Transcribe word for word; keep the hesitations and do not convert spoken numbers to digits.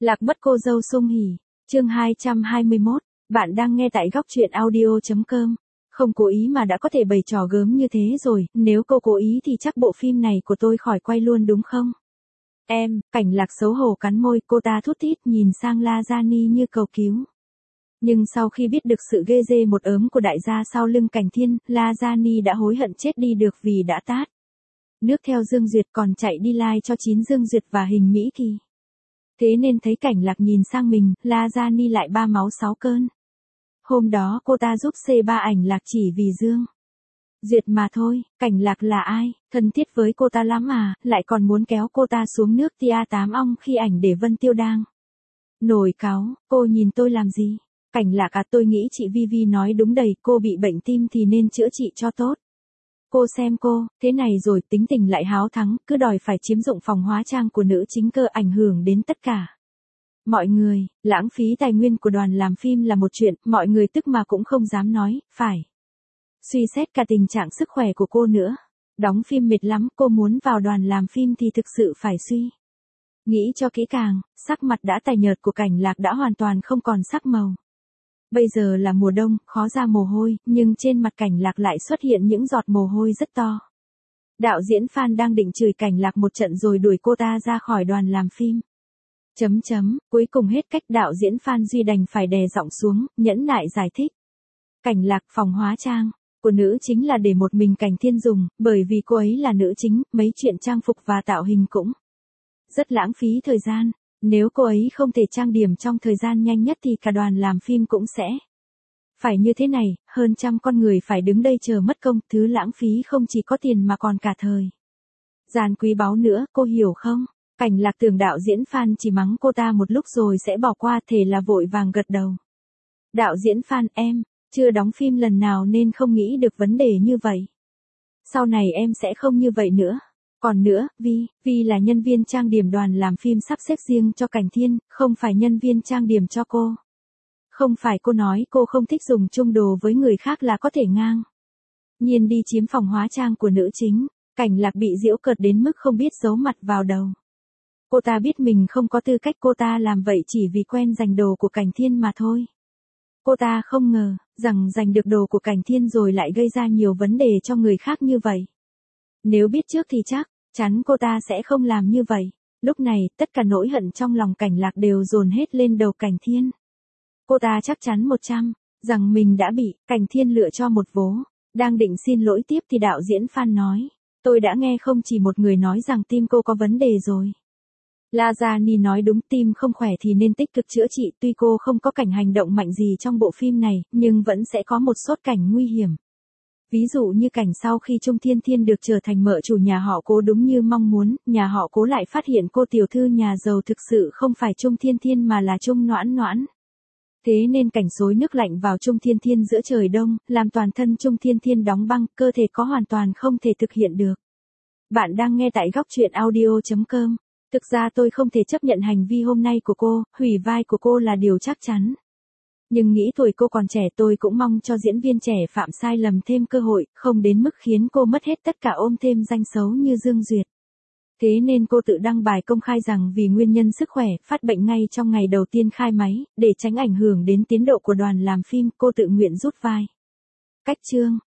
Lạc mất cô dâu Sung Hỉ, chương hai trăm hai mươi mốt, bạn đang nghe tại góc truyện audio chấm com. Không cố ý mà đã có thể bày trò gớm như thế rồi, nếu cô cố ý thì chắc bộ phim này của tôi khỏi quay luôn đúng không? Em, Cảnh Lạc xấu hổ cắn môi, cô ta thút thít nhìn sang La Giani như cầu cứu. Nhưng sau khi biết được sự ghê dê một ớm của đại gia sau lưng Cảnh Thiên, La Giani đã hối hận chết đi được vì đã tát nước theo Dương Duyệt, còn chạy đi like cho chín Dương Duyệt và Hình Mỹ Kỳ. Thế nên thấy Cảnh Lạc nhìn sang mình, La Giani lại ba máu sáu cơn. Hôm đó cô ta giúp xê ba ảnh Lạc chỉ vì Dương Duyệt mà thôi. Cảnh Lạc là ai, thân thiết với cô ta lắm à, lại còn muốn kéo cô ta xuống nước tia tám ong khi ảnh để Vân Tiêu đang nổi cáu. Cô nhìn tôi làm gì? Cảnh Lạc à, tôi nghĩ chị Vivi nói đúng đầy, cô bị bệnh tim thì nên chữa trị cho tốt. Cô xem cô, thế này rồi tính tình lại háo thắng, cứ đòi phải chiếm dụng phòng hóa trang của nữ chính cơ, ảnh hưởng đến tất cả mọi người. Lãng phí tài nguyên của đoàn làm phim là một chuyện, mọi người tức mà cũng không dám nói, phải suy xét cả tình trạng sức khỏe của cô nữa. Đóng phim mệt lắm, cô muốn vào đoàn làm phim thì thực sự phải suy nghĩ cho kỹ càng. Sắc mặt đã tái nhợt của Cảnh Lạc đã hoàn toàn không còn sắc màu. Bây giờ là mùa đông, khó ra mồ hôi, nhưng trên mặt Cảnh Lạc lại xuất hiện những giọt mồ hôi rất to. Đạo diễn Phan đang định chửi Cảnh Lạc một trận rồi đuổi cô ta ra khỏi đoàn làm phim. Chấm chấm, cuối cùng hết cách, đạo diễn Phan Duy đành phải đè giọng xuống, nhẫn nại giải thích. Cảnh Lạc, phòng hóa trang của nữ chính là để một mình Cảnh Thiên dùng, bởi vì cô ấy là nữ chính, mấy chuyện trang phục và tạo hình cũng rất lãng phí thời gian. Nếu cô ấy không thể trang điểm trong thời gian nhanh nhất thì cả đoàn làm phim cũng sẽ phải như thế này, hơn trăm con người phải đứng đây chờ mất công, thứ lãng phí không chỉ có tiền mà còn cả thời gian quý báu nữa, cô hiểu không? Cảnh Lạc tưởng đạo diễn Phan chỉ mắng cô ta một lúc rồi sẽ bỏ qua, thế là vội vàng gật đầu. Đạo diễn Phan, em chưa đóng phim lần nào nên không nghĩ được vấn đề như vậy. Sau này em sẽ không như vậy nữa. Còn nữa, Vi, Vi là nhân viên trang điểm đoàn làm phim sắp xếp riêng cho Cảnh Thiên, không phải nhân viên trang điểm cho cô. Không phải cô nói cô không thích dùng chung đồ với người khác là có thể ngang nhiên đi chiếm phòng hóa trang của nữ chính. Cảnh Lạc bị giễu cợt đến mức không biết giấu mặt vào đầu. Cô ta biết mình không có tư cách, cô ta làm vậy chỉ vì quen giành đồ của Cảnh Thiên mà thôi. Cô ta không ngờ rằng giành được đồ của Cảnh Thiên rồi lại gây ra nhiều vấn đề cho người khác như vậy. Nếu biết trước thì chắc chắn cô ta sẽ không làm như vậy. Lúc này, tất cả nỗi hận trong lòng Cảnh Lạc đều dồn hết lên đầu Cảnh Thiên. Cô ta chắc chắn một trăm rằng mình đã bị Cảnh Thiên lựa cho một vố. Đang định xin lỗi tiếp thì đạo diễn Phan nói, tôi đã nghe không chỉ một người nói rằng tim cô có vấn đề rồi. La Giani nói đúng, tim không khỏe thì nên tích cực chữa trị, tuy cô không có cảnh hành động mạnh gì trong bộ phim này, nhưng vẫn sẽ có một số cảnh nguy hiểm. Ví dụ như cảnh sau khi Trung Thiên Thiên được trở thành mợ chủ nhà họ Cố đúng như mong muốn, nhà họ Cố lại phát hiện cô tiểu thư nhà giàu thực sự không phải Trung Thiên Thiên mà là Trung Noãn Noãn. Thế nên cảnh xối nước lạnh vào Trung Thiên Thiên giữa trời đông, làm toàn thân Trung Thiên Thiên đóng băng, cơ thể có hoàn toàn không thể thực hiện được. Bạn đang nghe tại góc truyện audio chấm com. Thực ra tôi không thể chấp nhận hành vi hôm nay của cô, hủy vai của cô là điều chắc chắn. Nhưng nghĩ tuổi cô còn trẻ, tôi cũng mong cho diễn viên trẻ phạm sai lầm thêm cơ hội, không đến mức khiến cô mất hết tất cả ôm thêm danh xấu như Dương Duyệt. Thế nên cô tự đăng bài công khai rằng vì nguyên nhân sức khỏe, phát bệnh ngay trong ngày đầu tiên khai máy, để tránh ảnh hưởng đến tiến độ của đoàn làm phim, cô tự nguyện rút vai. Cách chương,